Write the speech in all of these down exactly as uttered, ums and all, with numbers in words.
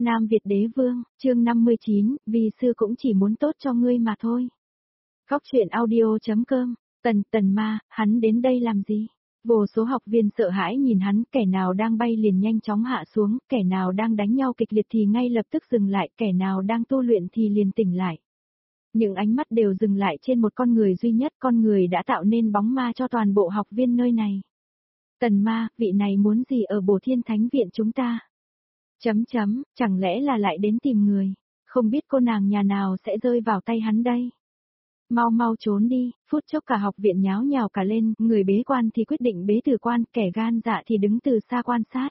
Nam Việt Đế Vương, chương năm mươi chín, vì sư cũng chỉ muốn tốt cho ngươi mà thôi. Khóc chuyện audio.com, tần, tần ma, hắn đến đây làm gì? Vô số học viên sợ hãi nhìn hắn, kẻ nào đang bay liền nhanh chóng hạ xuống, kẻ nào đang đánh nhau kịch liệt thì ngay lập tức dừng lại, kẻ nào đang tu luyện thì liền tỉnh lại. Những ánh mắt đều dừng lại trên một con người duy nhất, con người đã tạo nên bóng ma cho toàn bộ học viên nơi này. Tần ma, vị này muốn gì ở Bổ Thiên Thánh Viện chúng ta? Chấm chấm, chẳng lẽ là lại đến tìm người, không biết cô nàng nhà nào sẽ rơi vào tay hắn đây. Mau mau trốn đi, phút chốc cả học viện nháo nhào cả lên, người bế quan thì quyết định bế tử quan, kẻ gan dạ thì đứng từ xa quan sát.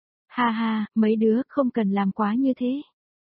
Ha ha, mấy đứa không cần làm quá như thế.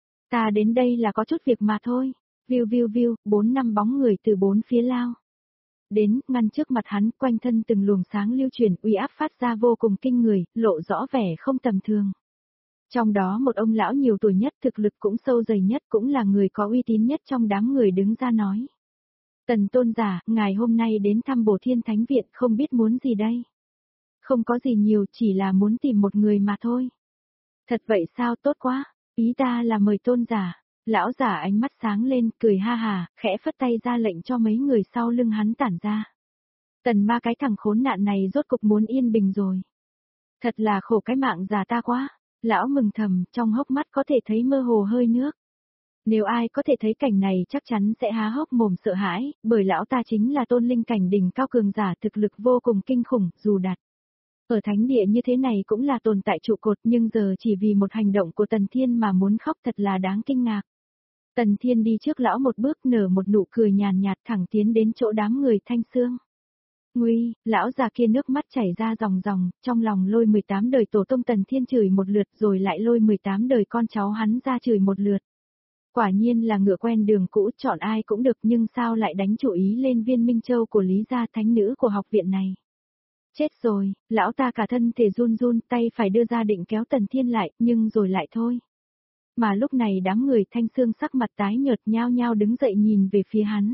Ta đến đây là có chút việc mà thôi. Viu viu viu, bốn năm bóng người từ bốn phía lao đến, ngăn trước mặt hắn, quanh thân từng luồng sáng lưu truyền, uy áp phát ra vô cùng kinh người, lộ rõ vẻ không tầm thường. Trong đó một ông lão nhiều tuổi nhất, thực lực cũng sâu dày nhất, cũng là người có uy tín nhất trong đám người đứng ra nói. Tần tôn giả, ngài hôm nay đến thăm Bổ Thiên Thánh Viện, không biết muốn gì đây? Không có gì nhiều, chỉ là muốn tìm một người mà thôi. Thật vậy sao, tốt quá, ý ta là mời tôn giả. Lão giả ánh mắt sáng lên, cười ha hà, khẽ phất tay ra lệnh cho mấy người sau lưng hắn tản ra. Tần ma, cái thằng khốn nạn này rốt cục muốn yên bình rồi. Thật là khổ cái mạng già ta quá. Lão mừng thầm, trong hốc mắt có thể thấy mơ hồ hơi nước. Nếu ai có thể thấy cảnh này chắc chắn sẽ há hốc mồm sợ hãi, bởi lão ta chính là tôn linh cảnh đỉnh cao cường giả, thực lực vô cùng kinh khủng, dù đặt ở thánh địa như thế này cũng là tồn tại trụ cột, nhưng giờ chỉ vì một hành động của Tần Thiên mà muốn khóc, thật là đáng kinh ngạc. Tần Thiên đi trước lão một bước, nở một nụ cười nhàn nhạt, thẳng tiến đến chỗ đám người Thanh Xương. Nguy, lão già kia nước mắt chảy ra ròng ròng, trong lòng lôi mười tám đời tổ tông Tần Thiên chửi một lượt, rồi lại lôi mười tám đời con cháu hắn ra chửi một lượt. Quả nhiên là ngựa quen đường cũ, chọn ai cũng được, nhưng sao lại đánh chủ ý lên Viên Minh Châu của Lý gia, thánh nữ của học viện này. Chết rồi, lão ta cả thân thể run run, tay phải đưa ra định kéo Tần Thiên lại, nhưng rồi lại thôi. Mà lúc này đám người Thanh Xương sắc mặt tái nhợt nhao nhao đứng dậy nhìn về phía hắn.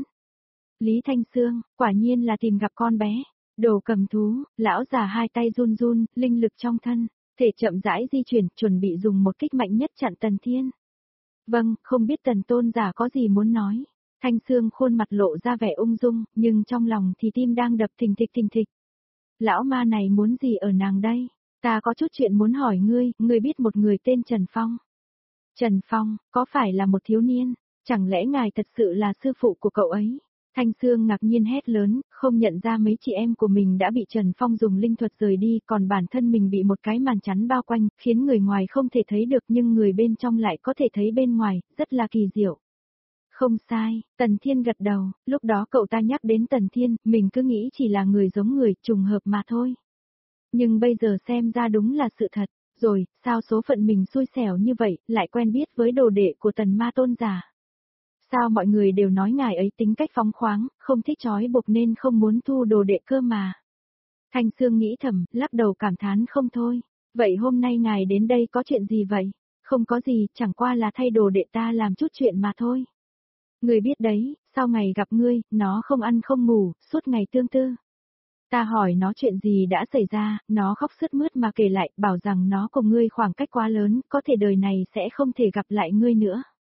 Lý Thanh Xương, quả nhiên là tìm gặp con bé. Đồ cầm thú, lão già hai tay run run, linh lực trong thân, thể chậm rãi di chuyển, chuẩn bị dùng một kích mạnh nhất chặn Tần Thiên. Vâng, không biết Tần tôn giả có gì muốn nói. Thanh Xương khuôn mặt lộ ra vẻ ung dung, nhưng trong lòng thì tim đang đập thình thịch thình thịch. Lão ma này muốn gì ở nàng đây? Ta có chút chuyện muốn hỏi ngươi, ngươi biết một người tên Trần Phong. Trần Phong, có phải là một thiếu niên? Chẳng lẽ ngài thật sự là sư phụ của cậu ấy? Thanh Xương ngạc nhiên hét lớn, không nhận ra mấy chị em của mình đã bị Trần Phong dùng linh thuật rời đi, còn bản thân mình bị một cái màn chắn bao quanh, khiến người ngoài không thể thấy được nhưng người bên trong lại có thể thấy bên ngoài, rất là kỳ diệu. Không sai, Tần Thiên gật đầu, lúc đó cậu ta nhắc đến Tần Thiên, mình cứ nghĩ chỉ là người giống người, trùng hợp mà thôi. Nhưng bây giờ xem ra đúng là sự thật. Rồi, sao số phận mình xui xẻo như vậy, lại quen biết với đồ đệ của Tần ma tôn giả? Sao mọi người đều nói ngài ấy tính cách phóng khoáng, không thích trói buộc nên không muốn thu đồ đệ cơ mà. Thanh Xương nghĩ thầm, lắc đầu cảm thán không thôi. Vậy hôm nay ngài đến đây có chuyện gì vậy? Không có gì, chẳng qua là thay đồ đệ ta làm chút chuyện mà thôi. Người biết đấy, sau ngày gặp ngươi, nó không ăn không ngủ, suốt ngày tương tư. Ta hỏi nó chuyện gì đã xảy ra, nó khóc sướt mướt mà kể lại, bảo rằng nó cùng ngươi khoảng cách quá lớn, có thể đời này sẽ không thể gặp lại ngươi nữa.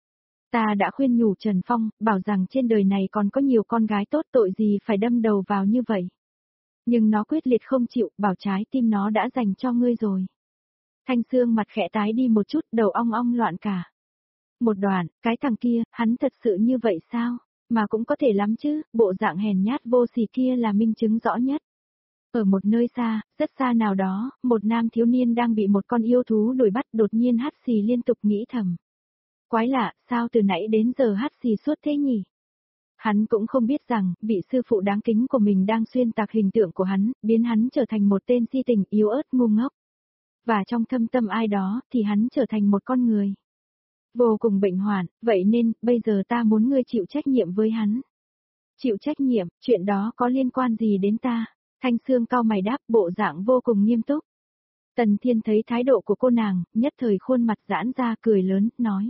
Ta đã khuyên nhủ Trần Phong, bảo rằng trên đời này còn có nhiều con gái tốt, tội gì phải đâm đầu vào như vậy. Nhưng nó quyết liệt không chịu, bảo trái tim nó đã dành cho ngươi rồi. Thanh Xương mặt khẽ tái đi một chút, đầu ong ong loạn cả. Một đoạn, cái thằng kia, hắn thật sự như vậy sao? Mà cũng có thể lắm chứ, bộ dạng hèn nhát vô sỉ kia là minh chứng rõ nhất. Ở một nơi xa, rất xa nào đó, một nam thiếu niên đang bị một con yêu thú đuổi bắt, đột nhiên hắt xì liên tục nghĩ thầm. Quái lạ, sao từ nãy đến giờ hắt xì suốt thế nhỉ? Hắn cũng không biết rằng, vị sư phụ đáng kính của mình đang xuyên tạc hình tượng của hắn, biến hắn trở thành một tên si tình yếu ớt ngu ngốc. Và trong thâm tâm ai đó, thì hắn trở thành một con người vô cùng bệnh hoạn, vậy nên, bây giờ ta muốn ngươi chịu trách nhiệm với hắn. Chịu trách nhiệm, chuyện đó có liên quan gì đến ta? Thanh Xương cau mày đáp, bộ dạng vô cùng nghiêm túc. Tần Thiên thấy thái độ của cô nàng, nhất thời khuôn mặt giãn ra cười lớn, nói.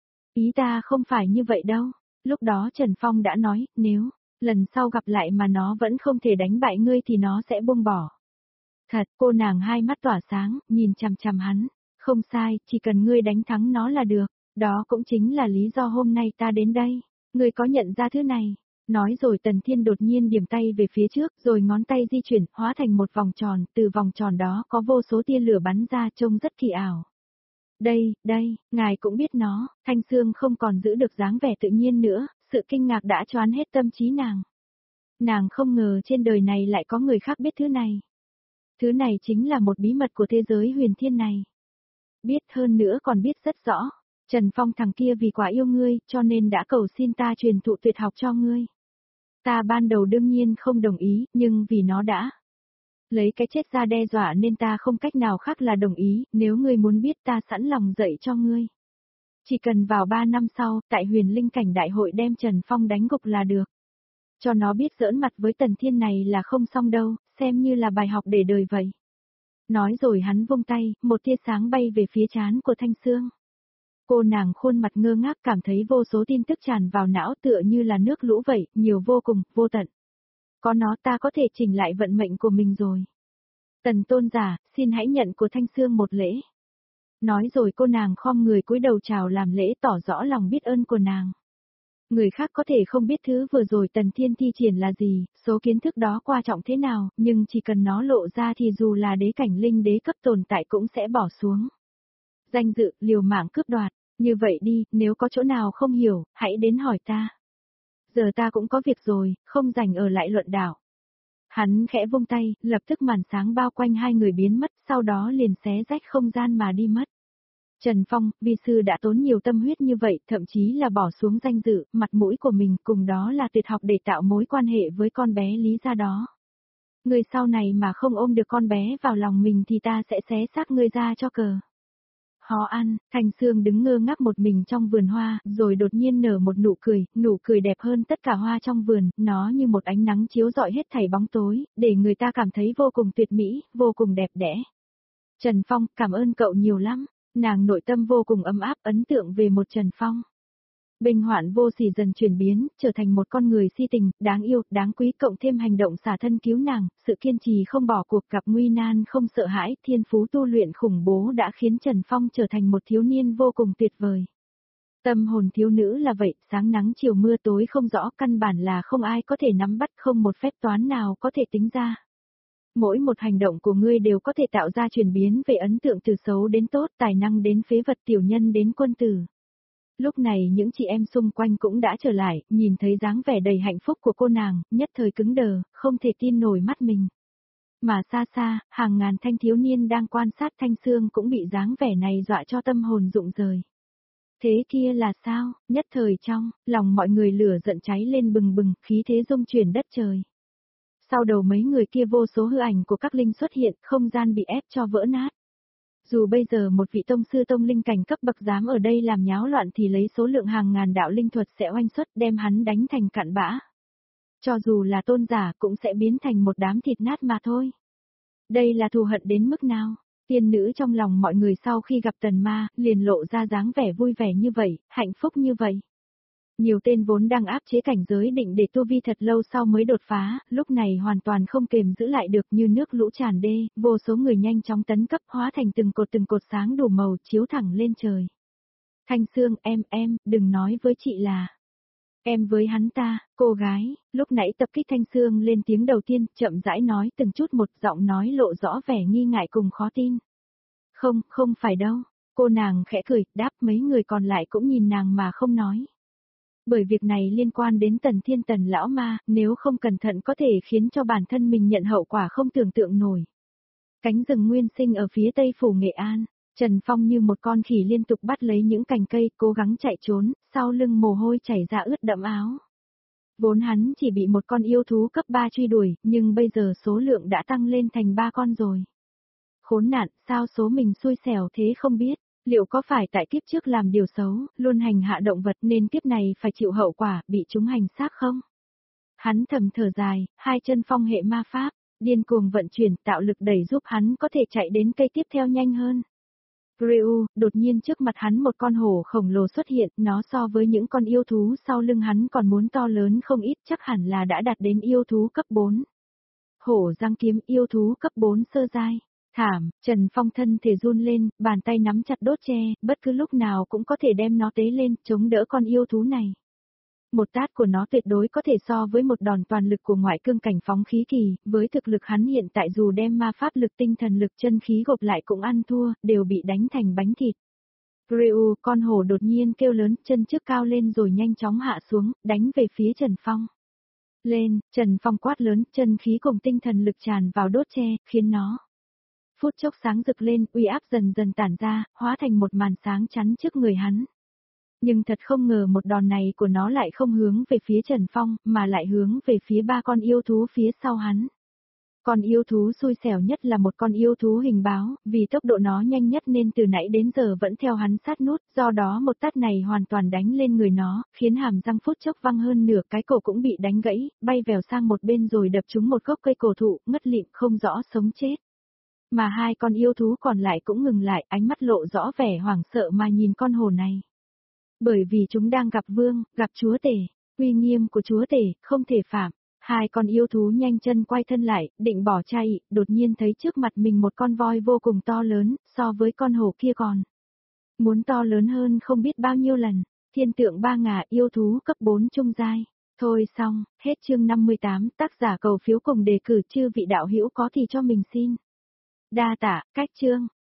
Ý ta không phải như vậy đâu. Lúc đó Trần Phong đã nói, nếu lần sau gặp lại mà nó vẫn không thể đánh bại ngươi thì nó sẽ buông bỏ. Thật, cô nàng hai mắt tỏa sáng, nhìn chằm chằm hắn. Không sai, chỉ cần ngươi đánh thắng nó là được. Đó cũng chính là lý do hôm nay ta đến đây. Ngươi có nhận ra thứ này? Nói rồi Tần Thiên đột nhiên điểm tay về phía trước, rồi ngón tay di chuyển, hóa thành một vòng tròn, từ vòng tròn đó có vô số tia lửa bắn ra trông rất kỳ ảo. Đây, đây, ngài cũng biết nó, Thanh Sương không còn giữ được dáng vẻ tự nhiên nữa, sự kinh ngạc đã choán hết tâm trí nàng. Nàng không ngờ trên đời này lại có người khác biết thứ này. Thứ này chính là một bí mật của thế giới huyền thiên này. Biết hơn nữa còn biết rất rõ, Trần Phong thằng kia vì quá yêu ngươi, cho nên đã cầu xin ta truyền thụ tuyệt học cho ngươi. Ta ban đầu đương nhiên không đồng ý, nhưng vì nó đã lấy cái chết ra đe dọa nên ta không cách nào khác là đồng ý, nếu ngươi muốn biết ta sẵn lòng dạy cho ngươi. Chỉ cần vào ba năm sau, tại huyền linh cảnh đại hội đem Trần Phong đánh gục là được. Cho nó biết giỡn mặt với Tần Thiên này là không xong đâu, xem như là bài học để đời vậy. Nói rồi hắn vung tay, một tia sáng bay về phía trán của Thanh Sương. Cô nàng khuôn mặt ngơ ngác cảm thấy vô số tin tức tràn vào não tựa như là nước lũ vậy, nhiều vô cùng, vô tận. Có nó ta có thể chỉnh lại vận mệnh của mình rồi. Tần tôn giả, xin hãy nhận của Thanh Sương một lễ. Nói rồi cô nàng khom người cúi đầu chào làm lễ tỏ rõ lòng biết ơn của nàng. Người khác có thể không biết thứ vừa rồi Tần Thiên thi triển là gì, số kiến thức đó quan trọng thế nào, nhưng chỉ cần nó lộ ra thì dù là đế cảnh linh đế cấp tồn tại cũng sẽ bỏ xuống. Danh dự, liều mạng cướp đoạt, như vậy đi, nếu có chỗ nào không hiểu, hãy đến hỏi ta. Giờ ta cũng có việc rồi, không rảnh ở lại luận đảo. Hắn khẽ vung tay, lập tức màn sáng bao quanh hai người biến mất, sau đó liền xé rách không gian mà đi mất. Trần Phong, vi sư đã tốn nhiều tâm huyết như vậy, thậm chí là bỏ xuống danh dự, mặt mũi của mình, cùng đó là tuyệt học để tạo mối quan hệ với con bé Lý gia đó. Người sau này mà không ôm được con bé vào lòng mình thì ta sẽ xé xác ngươi ra cho cờ. Hò ăn, Thanh Sương đứng ngơ ngác một mình trong vườn hoa, rồi đột nhiên nở một nụ cười, nụ cười đẹp hơn tất cả hoa trong vườn, nó như một ánh nắng chiếu rọi hết thảy bóng tối, để người ta cảm thấy vô cùng tuyệt mỹ, vô cùng đẹp đẽ. Trần Phong, cảm ơn cậu nhiều lắm. Nàng nội tâm vô cùng ấm áp ấn tượng về một Trần Phong. Bình hoạn vô sỉ dần chuyển biến, trở thành một con người si tình, đáng yêu, đáng quý cộng thêm hành động xả thân cứu nàng, sự kiên trì không bỏ cuộc gặp nguy nan không sợ hãi, thiên phú tu luyện khủng bố đã khiến Trần Phong trở thành một thiếu niên vô cùng tuyệt vời. Tâm hồn thiếu nữ là vậy, sáng nắng chiều mưa tối không rõ, căn bản là không ai có thể nắm bắt, không một phép toán nào có thể tính ra. Mỗi một hành động của ngươi đều có thể tạo ra chuyển biến về ấn tượng từ xấu đến tốt, tài năng đến phế vật, tiểu nhân đến quân tử. Lúc này những chị em xung quanh cũng đã trở lại, nhìn thấy dáng vẻ đầy hạnh phúc của cô nàng, nhất thời cứng đờ, không thể tin nổi mắt mình. Mà xa xa, hàng ngàn thanh thiếu niên đang quan sát Thanh Sương cũng bị dáng vẻ này dọa cho tâm hồn rụng rời. Thế kia là sao? Nhất thời trong, lòng mọi người lửa giận cháy lên bừng bừng, khí thế rung chuyển đất trời. Sau đầu mấy người kia vô số hư ảnh của các linh xuất hiện, không gian bị ép cho vỡ nát. Dù bây giờ một vị tông sư tông linh cảnh cấp bậc dám ở đây làm nháo loạn thì lấy số lượng hàng ngàn đạo linh thuật sẽ oanh xuất đem hắn đánh thành cặn bã. Cho dù là tôn giả cũng sẽ biến thành một đám thịt nát mà thôi. Đây là thù hận đến mức nào? Tiên nữ trong lòng mọi người sau khi gặp tần ma, liền lộ ra dáng vẻ vui vẻ như vậy, hạnh phúc như vậy. Nhiều tên vốn đang áp chế cảnh giới định để tu vi thật lâu sau mới đột phá, lúc này hoàn toàn không kềm giữ lại được như nước lũ tràn đê, vô số người nhanh chóng tấn cấp hóa thành từng cột từng cột sáng đủ màu chiếu thẳng lên trời. Thanh Sương, em, em, đừng nói với chị là. Em với hắn ta, cô gái, lúc nãy tập kích Thanh Sương lên tiếng đầu tiên, chậm rãi nói từng chút một giọng nói lộ rõ vẻ nghi ngại cùng khó tin. Không, không phải đâu, cô nàng khẽ cười, đáp mấy người còn lại cũng nhìn nàng mà không nói. Bởi việc này liên quan đến Tần Thiên Tần lão ma, nếu không cẩn thận có thể khiến cho bản thân mình nhận hậu quả không tưởng tượng nổi. Cánh rừng nguyên sinh ở phía tây phủ Nghệ An, Trần Phong như một con khỉ liên tục bắt lấy những cành cây, cố gắng chạy trốn, sau lưng mồ hôi chảy ra ướt đẫm áo. Vốn hắn chỉ bị một con yêu thú cấp ba truy đuổi, nhưng bây giờ số lượng đã tăng lên thành ba con rồi. Khốn nạn, sao số mình xui xẻo thế không biết. Liệu có phải tại kiếp trước làm điều xấu, luôn hành hạ động vật nên kiếp này phải chịu hậu quả, bị chúng hành xác không? Hắn thầm thở dài, hai chân phong hệ ma pháp, điên cuồng vận chuyển tạo lực đẩy giúp hắn có thể chạy đến cây tiếp theo nhanh hơn. Ryu, đột nhiên trước mặt hắn một con hổ khổng lồ xuất hiện, nó so với những con yêu thú sau lưng hắn còn muốn to lớn không ít, chắc hẳn là đã đạt đến yêu thú cấp bốn. Hổ răng kiếm yêu thú cấp bốn sơ giai. Thảm, Trần Phong thân thể run lên, bàn tay nắm chặt đốt tre, bất cứ lúc nào cũng có thể đem nó tế lên, chống đỡ con yêu thú này. Một tát của nó tuyệt đối có thể so với một đòn toàn lực của ngoại cương cảnh phóng khí kỳ, với thực lực hắn hiện tại dù đem ma pháp lực tinh thần lực chân khí gộp lại cũng ăn thua, đều bị đánh thành bánh thịt. Ryu, con hổ đột nhiên kêu lớn, chân trước cao lên rồi nhanh chóng hạ xuống, đánh về phía Trần Phong. Lên, Trần Phong quát lớn, chân khí cùng tinh thần lực tràn vào đốt tre, khiến nó phút chốc sáng rực lên, uy áp dần dần tản ra, hóa thành một màn sáng chắn trước người hắn. Nhưng thật không ngờ một đòn này của nó lại không hướng về phía Trần Phong, mà lại hướng về phía ba con yêu thú phía sau hắn. Con yêu thú xui xẻo nhất là một con yêu thú hình báo, vì tốc độ nó nhanh nhất nên từ nãy đến giờ vẫn theo hắn sát nút, do đó một tát này hoàn toàn đánh lên người nó, khiến hàm răng phút chốc văng hơn nửa, cái cổ cũng bị đánh gãy, bay vèo sang một bên rồi đập trúng một gốc cây cổ thụ, ngất lịm không rõ sống chết. Mà hai con yêu thú còn lại cũng ngừng lại, ánh mắt lộ rõ vẻ hoảng sợ mà nhìn con hổ này. Bởi vì chúng đang gặp vương, gặp chúa tể, uy nghiêm của chúa tể, không thể phạm. Hai con yêu thú nhanh chân quay thân lại, định bỏ chạy, đột nhiên thấy trước mặt mình một con voi vô cùng to lớn, so với con hổ kia còn muốn to lớn hơn không biết bao nhiêu lần. Thiên tượng ba ngả yêu thú cấp bốn trung giai. Thôi xong, hết chương năm mươi tám, tác giả cầu phiếu cùng đề cử chư vị đạo hữu có thì cho mình xin. Đa tạ, cách chương.